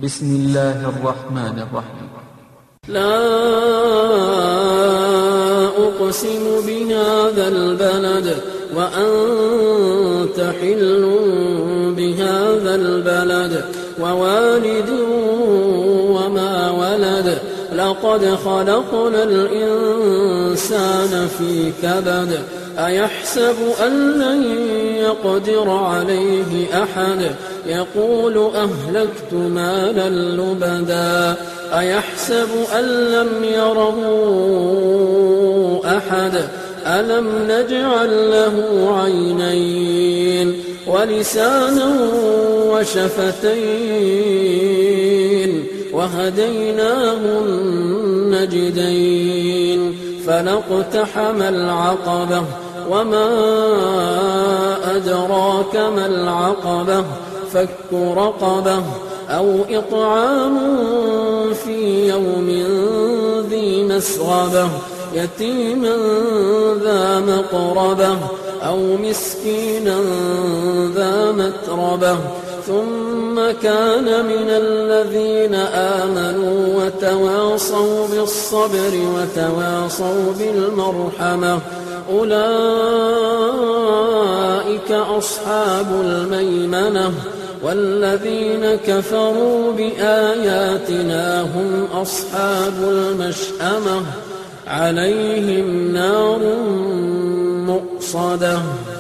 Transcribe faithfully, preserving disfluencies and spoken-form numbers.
بسم الله الرحمن الرحيم. لا أقسم بهذا البلد وأنت حل بهذا البلد ووالد وما ولد لقد خلقنا الإنسان في كبد أيحسب أن لن يقدر عليه أحد يقول أهلكت مالا لبدا أيحسب أن لم يره أحد ألم نجعل له عينين ولسانا وشفتين وهديناه النجدين فلاقتحم العقبة وما أدراك ما العقبة فك رقبة أو إطعام في يوم ذي مسغبة يتيما ذا مقربة أو مسكينا ذا متربة ثم كان من الذين آمنوا وتواصوا بالصبر وتواصوا بالمرحمة أولئك أصحاب الميمنة والذين كفروا بآياتنا هم أصحاب المشأمة عليهم نار مؤصدة.